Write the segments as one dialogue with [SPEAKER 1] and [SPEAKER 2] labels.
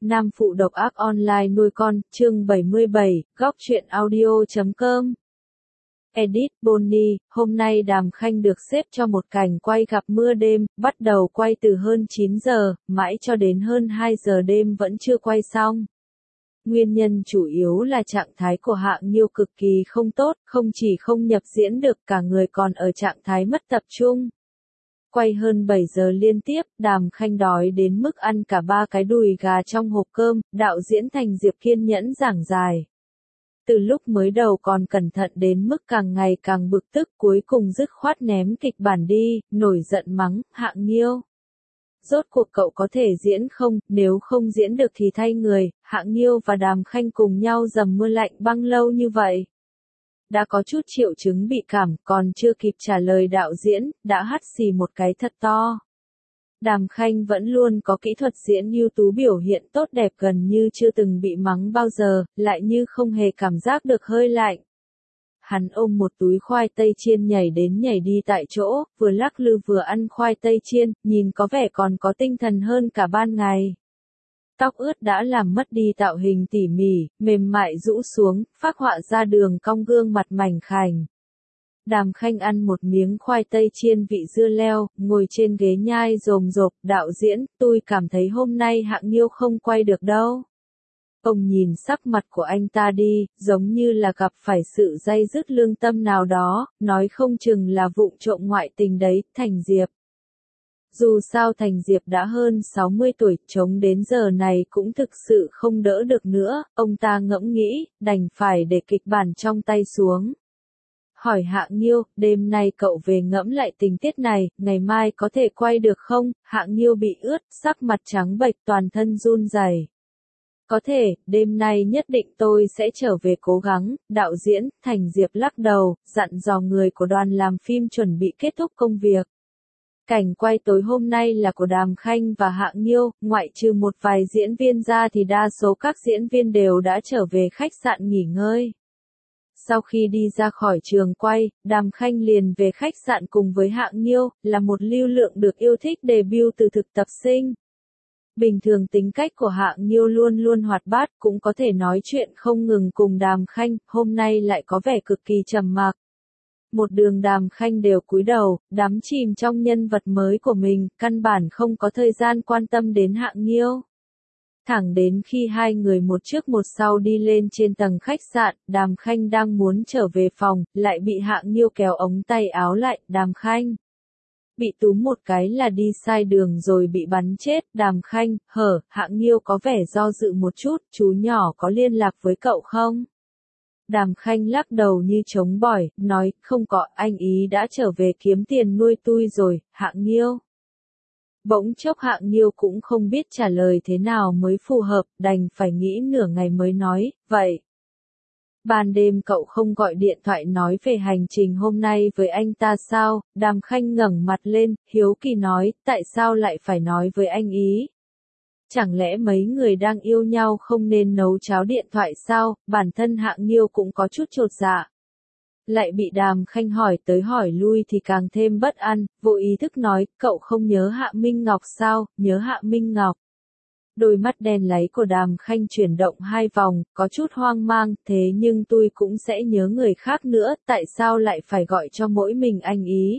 [SPEAKER 1] Nam phụ độc ác online nuôi con, chương 77, góc truyện audio.com. Edit Bonnie, hôm nay Đàm Khanh được xếp cho một cảnh quay gặp mưa đêm, bắt đầu quay từ hơn 9 giờ, mãi cho đến hơn 2 giờ đêm vẫn chưa quay xong. Nguyên nhân chủ yếu là trạng thái của Hạng Nhiêu cực kỳ không tốt, không chỉ không nhập diễn được, cả người còn ở trạng thái mất tập trung. Quay hơn 7 giờ liên tiếp, Đàm Khanh đói đến mức ăn cả 3 cái đùi gà trong hộp cơm, đạo diễn Thành Diệp kiên nhẫn giảng giải. Từ lúc mới đầu còn cẩn thận đến mức càng ngày càng bực tức, cuối cùng dứt khoát ném kịch bản đi, nổi giận mắng, Hạng Nhiêu. Rốt cuộc cậu có thể diễn không, nếu không diễn được thì thay người. Hạng Nhiêu và Đàm Khanh cùng nhau dầm mưa lạnh băng lâu như vậy. Đã có chút triệu chứng bị cảm, còn chưa kịp trả lời đạo diễn, đã hắt xì một cái thật to. Đàm Khanh vẫn luôn có kỹ thuật diễn ưu tú, biểu hiện tốt đẹp, gần như chưa từng bị mắng bao giờ, lại như không hề cảm giác được hơi lạnh. Hắn ôm một túi khoai tây chiên nhảy đến nhảy đi tại chỗ, vừa lắc lư vừa ăn khoai tây chiên, nhìn có vẻ còn có tinh thần hơn cả ban ngày. Tóc ướt đã làm mất đi tạo hình tỉ mỉ, mềm mại rũ xuống, phác họa ra đường cong gương mặt mảnh khảnh. Đàm Khanh ăn một miếng khoai tây chiên vị dưa leo, ngồi trên ghế nhai rồm rộp, đạo diễn, tôi cảm thấy hôm nay Hạng Nhiêu không quay được đâu. Ông nhìn sắc mặt của anh ta đi, giống như là gặp phải sự day dứt lương tâm nào đó, nói không chừng là vụng trộm ngoại tình đấy, Thành Diệp. Dù sao Thành Diệp đã hơn 60 tuổi, chống đến giờ này cũng thực sự không đỡ được nữa, ông ta ngẫm nghĩ, đành phải để kịch bản trong tay xuống. Hỏi Hạng Nhiêu, đêm nay cậu về ngẫm lại tình tiết này, ngày mai có thể quay được không? Hạng Nhiêu bị ướt, sắc mặt trắng bệch, toàn thân run rẩy. Có thể, đêm nay nhất định tôi sẽ trở về cố gắng. Đạo diễn Thành Diệp lắc đầu, dặn dò người của đoàn làm phim chuẩn bị kết thúc công việc. Cảnh quay tối hôm nay là của Đàm Khanh và Hạng Nhiêu, ngoại trừ một vài diễn viên ra thì đa số các diễn viên đều đã trở về khách sạn nghỉ ngơi. Sau khi đi ra khỏi trường quay, Đàm Khanh liền về khách sạn cùng với Hạng Nhiêu, là một lưu lượng được yêu thích debut từ thực tập sinh. Bình thường tính cách của Hạng Nhiêu luôn luôn hoạt bát, cũng có thể nói chuyện không ngừng cùng Đàm Khanh, hôm nay lại có vẻ cực kỳ trầm mặc. Một đường Đàm Khanh đều cúi đầu, đắm chìm trong nhân vật mới của mình, căn bản không có thời gian quan tâm đến Hạng Nhiêu. Thẳng đến khi hai người một trước một sau đi lên trên tầng khách sạn, Đàm Khanh đang muốn trở về phòng, lại bị Hạng Nhiêu kéo ống tay áo lại, Đàm Khanh. Bị túm một cái là đi sai đường rồi bị bắn chết, Đàm Khanh, Hạng Nhiêu có vẻ do dự một chút, chú nhỏ có liên lạc với cậu không? Đàm Khanh lắc đầu như trống bỏi, nói, không có, anh ý đã trở về kiếm tiền nuôi tui rồi, Hạng Nhiêu. Bỗng chốc Hạng Nhiêu cũng không biết trả lời thế nào mới phù hợp, đành phải nghĩ nửa ngày mới nói, vậy. Ban đêm cậu không gọi điện thoại nói về hành trình hôm nay với anh ta sao? Đàm Khanh ngẩng mặt lên, hiếu kỳ nói, tại sao lại phải nói với anh ý? Chẳng lẽ mấy người đang yêu nhau không nên nấu cháo điện thoại sao? Bản thân Hạng Nhiêu cũng có chút chột dạ. Lại bị Đàm Khanh hỏi tới hỏi lui thì càng thêm bất an, vô ý thức nói, cậu không nhớ Hạ Minh Ngọc sao? Nhớ Hạ Minh Ngọc. Đôi mắt đen láy của Đàm Khanh chuyển động hai vòng, có chút hoang mang, thế nhưng tôi cũng sẽ nhớ người khác nữa, tại sao lại phải gọi cho mỗi mình anh ý?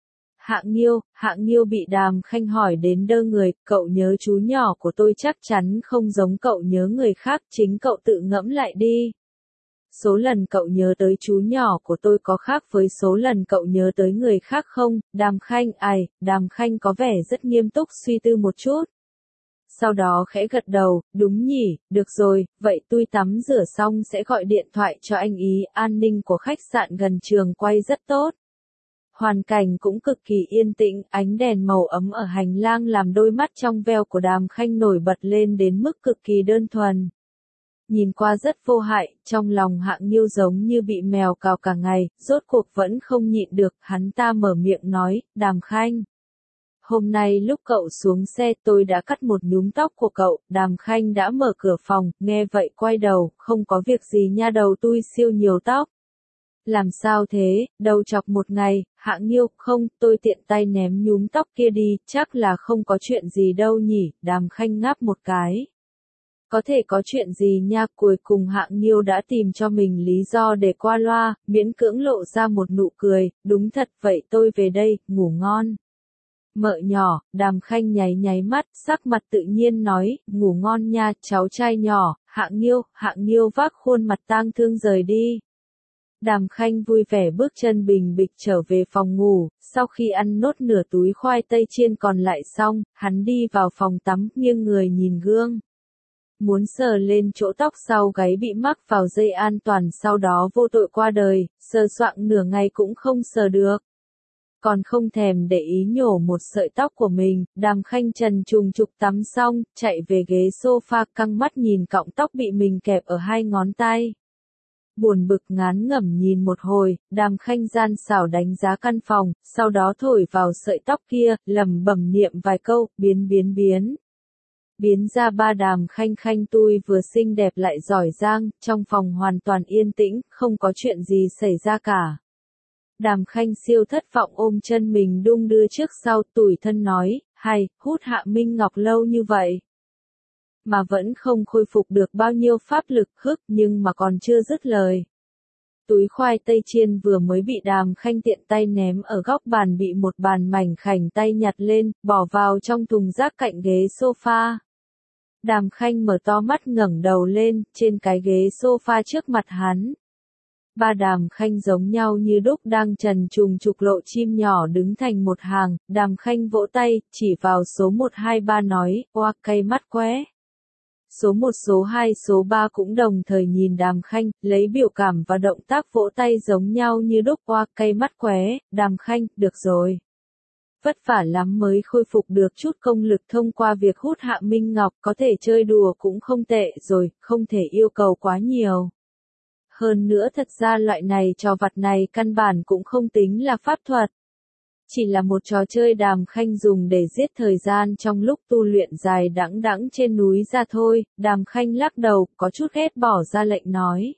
[SPEAKER 1] Hạng Nhiêu bị Đàm Khanh hỏi đến đơ người, cậu nhớ chú nhỏ của tôi chắc chắn không giống cậu nhớ người khác, chính cậu tự ngẫm lại đi. Số lần cậu nhớ tới chú nhỏ của tôi có khác với số lần cậu nhớ tới người khác không? Đàm Khanh có vẻ rất nghiêm túc suy tư một chút. Sau đó khẽ gật đầu, đúng nhỉ, được rồi, vậy tôi tắm rửa xong sẽ gọi điện thoại cho anh ý, an ninh của khách sạn gần trường quay rất tốt. Hoàn cảnh cũng cực kỳ yên tĩnh, ánh đèn màu ấm ở hành lang làm đôi mắt trong veo của Đàm Khanh nổi bật lên đến mức cực kỳ đơn thuần. Nhìn qua rất vô hại, trong lòng Hạng Nhiêu giống như bị mèo cào cả ngày, rốt cuộc vẫn không nhịn được, hắn ta mở miệng nói, Đàm Khanh. Hôm nay lúc cậu xuống xe tôi đã cắt một nhúm tóc của cậu, Đàm Khanh đã mở cửa phòng, nghe vậy quay đầu, không có việc gì nha, đầu tôi siêu nhiều tóc. Làm sao thế, đầu chọc một ngày, Hạng Nhiêu, không, tôi tiện tay ném nhúm tóc kia đi, chắc là không có chuyện gì đâu nhỉ, Đàm Khanh ngáp một cái. Có thể có chuyện gì nha, cuối cùng Hạng Nghiêu đã tìm cho mình lý do để qua loa, miễn cưỡng lộ ra một nụ cười, đúng thật vậy tôi về đây, ngủ ngon. Mợ nhỏ, Đàm Khanh nháy nháy mắt, sắc mặt tự nhiên nói, ngủ ngon nha, cháu trai nhỏ, Hạng Nghiêu vác khuôn mặt tang thương rời đi. Đàm Khanh vui vẻ bước chân bình bịch trở về phòng ngủ, sau khi ăn nốt nửa túi khoai tây chiên còn lại xong, hắn đi vào phòng tắm, nghiêng người nhìn gương. Muốn sờ lên chỗ tóc sau gáy bị mắc vào dây an toàn sau đó vô tội qua đời, sờ soạng nửa ngày cũng không sờ được. Còn không thèm để ý nhổ một sợi tóc của mình, Đàm Khanh trần trùng trục tắm xong, chạy về ghế sofa căng mắt nhìn cọng tóc bị mình kẹp ở hai ngón tay. Buồn bực ngán ngẩm nhìn một hồi, Đàm Khanh gian xảo đánh giá căn phòng, sau đó thổi vào sợi tóc kia, lẩm bẩm niệm vài câu, biến ra ba Đàm Khanh Khanh tui vừa xinh đẹp lại giỏi giang, trong phòng hoàn toàn yên tĩnh, không có chuyện gì xảy ra cả. Đàm Khanh siêu thất vọng ôm chân mình đung đưa trước sau, tủi thân nói, hay, hút Hạ Minh Ngọc lâu như vậy mà vẫn không khôi phục được bao nhiêu pháp lực nhưng mà còn chưa dứt lời. Túi khoai tây chiên vừa mới bị Đàm Khanh tiện tay ném ở góc bàn bị một bàn mảnh khảnh tay nhặt lên, bỏ vào trong thùng rác cạnh ghế sofa. Đàm Khanh mở to mắt ngẩng đầu lên, trên cái ghế sofa trước mặt hắn. Ba Đàm Khanh giống nhau như đúc đang trần trùng trục lộ chim nhỏ đứng thành một hàng, Đàm Khanh vỗ tay, chỉ vào số 1 2 3 nói, oa cay mắt qué. Số 1 số 2 số 3 cũng đồng thời nhìn Đàm Khanh, lấy biểu cảm và động tác vỗ tay giống nhau như đúc, oa cay mắt qué, Đàm Khanh, được rồi. Vất vả lắm mới khôi phục được chút công lực thông qua việc hút Hạ Minh Ngọc, có thể chơi đùa cũng không tệ rồi, không thể yêu cầu quá nhiều. Hơn nữa thật ra loại này trò vặt này căn bản cũng không tính là pháp thuật. Chỉ là một trò chơi Đàm Khanh dùng để giết thời gian trong lúc tu luyện dài đẵng đẵng trên núi ra thôi, Đàm Khanh lắc đầu, có chút ghét bỏ ra lệnh nói.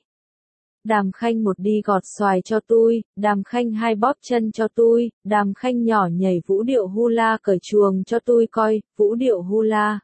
[SPEAKER 1] Đàm Khanh một đi gọt xoài cho tôi, Đàm Khanh hai bóp chân cho tôi, Đàm Khanh nhỏ nhảy vũ điệu hula cởi chuồng cho tôi coi, vũ điệu hula.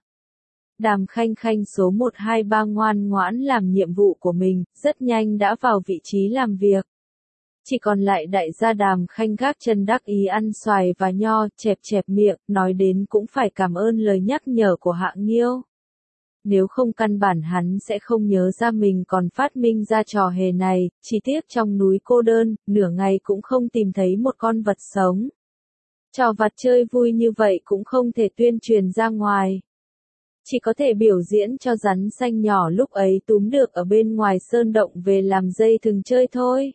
[SPEAKER 1] Đàm Khanh Khanh số 1 2 3 ngoan ngoãn làm nhiệm vụ của mình, rất nhanh đã vào vị trí làm việc. Chỉ còn lại đại gia Đàm Khanh gác chân đắc ý ăn xoài và nho, chẹp chẹp miệng, nói đến cũng phải cảm ơn lời nhắc nhở của Hạng Nghiêu. Nếu không căn bản hắn sẽ không nhớ ra mình còn phát minh ra trò hề này, chỉ tiếc trong núi cô đơn, nửa ngày cũng không tìm thấy một con vật sống. Trò vặt chơi vui như vậy cũng không thể tuyên truyền ra ngoài. Chỉ có thể biểu diễn cho rắn xanh nhỏ lúc ấy túm được ở bên ngoài sơn động về làm dây thừng chơi thôi.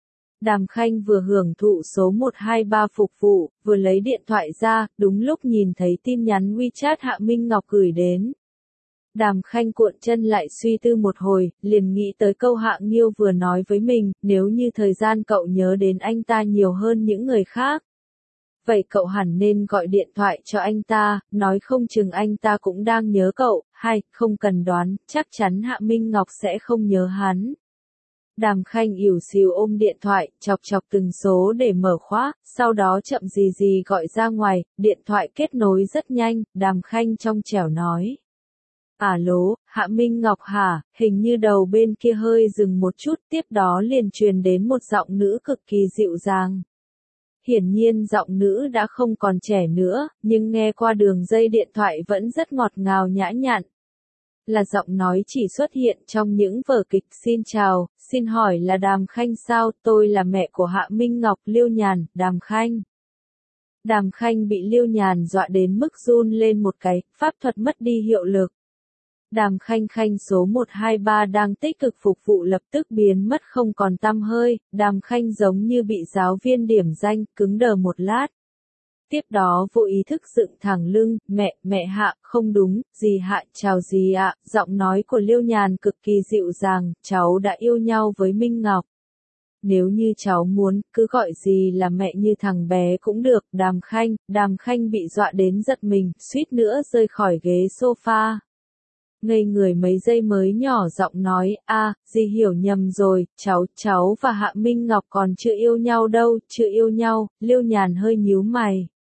[SPEAKER 1] Đàm Khanh vừa hưởng thụ số 1 2 3 phục vụ, vừa lấy điện thoại ra, đúng lúc nhìn thấy tin nhắn WeChat Hạ Minh Ngọc gửi đến. Đàm Khanh cuộn chân lại suy tư một hồi, liền nghĩ tới câu Hạng Nghiêu vừa nói với mình, nếu như thời gian cậu nhớ đến anh ta nhiều hơn những người khác. Vậy cậu hẳn nên gọi điện thoại cho anh ta, nói không chừng anh ta cũng đang nhớ cậu, hay, không cần đoán, chắc chắn Hạ Minh Ngọc sẽ không nhớ hắn. Đàm Khanh ỉu xìu ôm điện thoại, chọc chọc từng số để mở khóa, sau đó chậm gì gì gọi ra ngoài, điện thoại kết nối rất nhanh, Đàm Khanh trong trẻo nói. Alo, Hạ Minh Ngọc hả, hình như đầu bên kia hơi dừng một chút, tiếp đó liền truyền đến một giọng nữ cực kỳ dịu dàng. Hiển nhiên giọng nữ đã không còn trẻ nữa, nhưng nghe qua đường dây điện thoại vẫn rất ngọt ngào nhã nhặn. Là giọng nói chỉ xuất hiện trong những vở kịch. Xin chào, xin hỏi là Đàm Khanh sao, tôi là mẹ của Hạ Minh Ngọc, Liêu Nhàn, Đàm Khanh. Đàm Khanh bị Liêu Nhàn dọa đến mức run lên một cái, pháp thuật mất đi hiệu lực. Đàm Khanh Khanh số 1 2 3 đang tích cực phục vụ lập tức biến mất không còn tăm hơi, Đàm Khanh giống như bị giáo viên điểm danh, cứng đờ một lát. Tiếp đó vô ý thức dựng thẳng lưng, mẹ Hạ, không đúng, dì Hạ, chào dì ạ, giọng nói của Liêu Nhàn cực kỳ dịu dàng, cháu đã yêu nhau với Minh Ngọc. Nếu như cháu muốn, cứ gọi dì là mẹ như thằng bé cũng được, Đàm Khanh bị dọa đến giật mình, suýt nữa rơi khỏi ghế sofa. Ngây người mấy giây mới nhỏ giọng nói, dì hiểu nhầm rồi, cháu và Hạ Minh Ngọc còn chưa yêu nhau đâu, chưa yêu nhau, Liêu Nhàn hơi nhíu mày.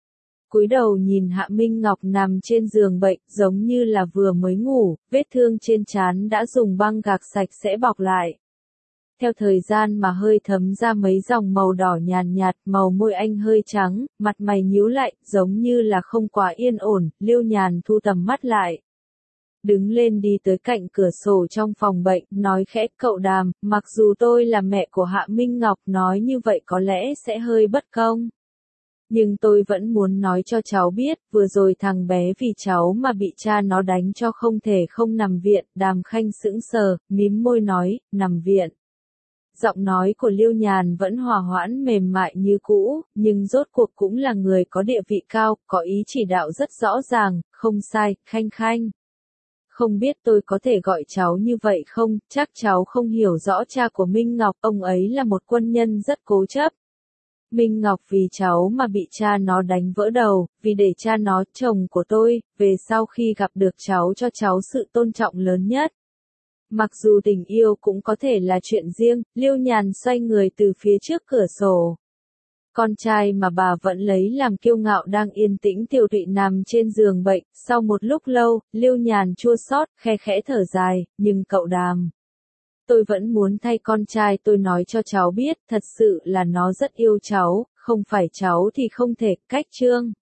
[SPEAKER 1] cúi đầu nhìn Hạ Minh Ngọc nằm trên giường bệnh, giống như là vừa mới ngủ, vết thương trên trán đã dùng băng gạc sạch sẽ bọc lại. Theo thời gian mà hơi thấm ra mấy dòng màu đỏ nhàn nhạt, màu môi anh hơi trắng, mặt mày nhíu lại, giống như là không quá yên ổn, Liêu Nhàn thu tầm mắt lại. Đứng lên đi tới cạnh cửa sổ trong phòng bệnh, nói khẽ, cậu Đàm, mặc dù tôi là mẹ của Hạ Minh Ngọc, nói như vậy có lẽ sẽ hơi bất công. Nhưng tôi vẫn muốn nói cho cháu biết, vừa rồi thằng bé vì cháu mà bị cha nó đánh cho không thể không nằm viện. Đàm Khanh sững sờ, mím môi nói, nằm viện. Giọng nói của Liêu Nhàn vẫn hòa hoãn mềm mại như cũ, nhưng rốt cuộc cũng là người có địa vị cao, có ý chỉ đạo rất rõ ràng, không sai, Khanh Khanh. Không biết tôi có thể gọi cháu như vậy không, chắc cháu không hiểu rõ cha của Minh Ngọc, ông ấy là một quân nhân rất cố chấp. Minh Ngọc vì cháu mà bị cha nó đánh vỡ đầu, vì để cha nó, chồng của tôi, về sau khi gặp được cháu cho cháu sự tôn trọng lớn nhất. Mặc dù tình yêu cũng có thể là chuyện riêng, Liêu Nhàn xoay người từ phía trước cửa sổ. Con trai mà bà vẫn lấy làm kiêu ngạo đang yên tĩnh tiều tụy nằm trên giường bệnh, sau một lúc lâu, Liêu Nhàn chua xót, khe khẽ thở dài, nhưng cậu Đàm. Tôi vẫn muốn thay con trai tôi nói cho cháu biết, thật sự là nó rất yêu cháu, không phải cháu thì không thể, cách chương.